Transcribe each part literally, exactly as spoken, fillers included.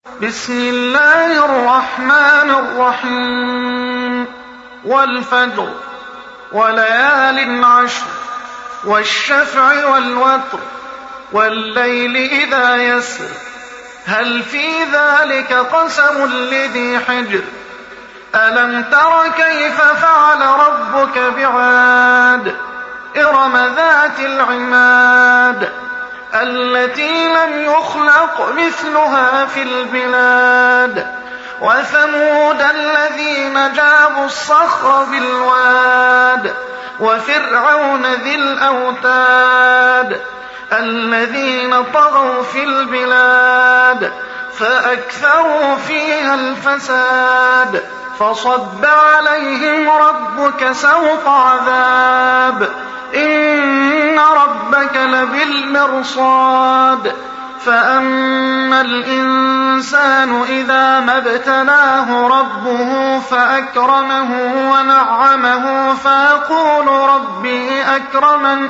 بسم الله الرحمن الرحيم والفجر وليال عشر والشفع والوتر والليل إذا يسر هل في ذلك قسم لذي حجر ألم تر كيف فعل ربك بعاد إرم ذات العماد التي لم يخلق مثلها في البلاد وثمود الذين جابوا الصخر بالواد وفرعون ذي الأوتاد الذين طغوا في البلاد فأكثروا فيها الفساد فصب عليهم ربك سوط عذاب إن ربك لبالمرصاد فأما الإنسان إذا ما ابتلاه ربه فأكرمه ونعمه فيقول ربي أكرمن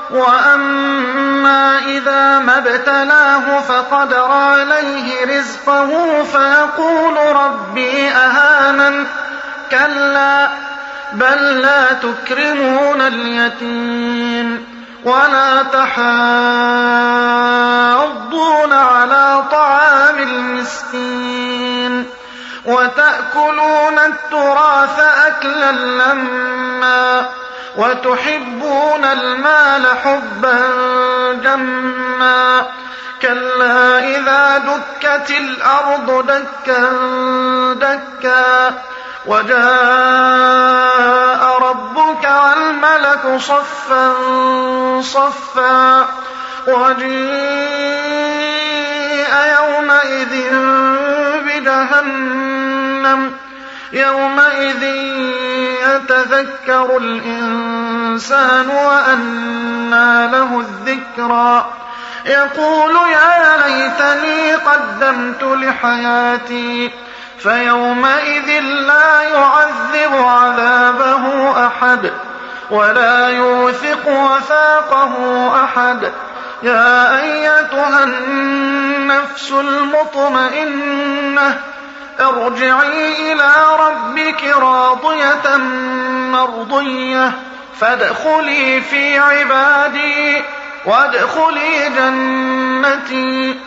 وأما إذا ما ابتلاه فقدر عليه رزقه فيقول ربي أهانن كلا بل لا تكرمون اليتيم ولا تحاضون على طعام المسكين وتأكلون التراث أكلا لما وتحبون المال حبا جما كلا إذا دكت الأرض دكا دكا وجاء ربك والملك صفا صفا وجيء يومئذ بجهنم يومئذ يتذكر الإنسان وأنى له الذكرى يقول يا ليتني قدمت لحياتي فيومئذ لا يعذب عذابه أحد ولا يوثق وثاقه أحد يا أيتها النفس المطمئنة ارجعي إلى ربك راضية مرضية فادخلي في عبادي وادخلي جنتي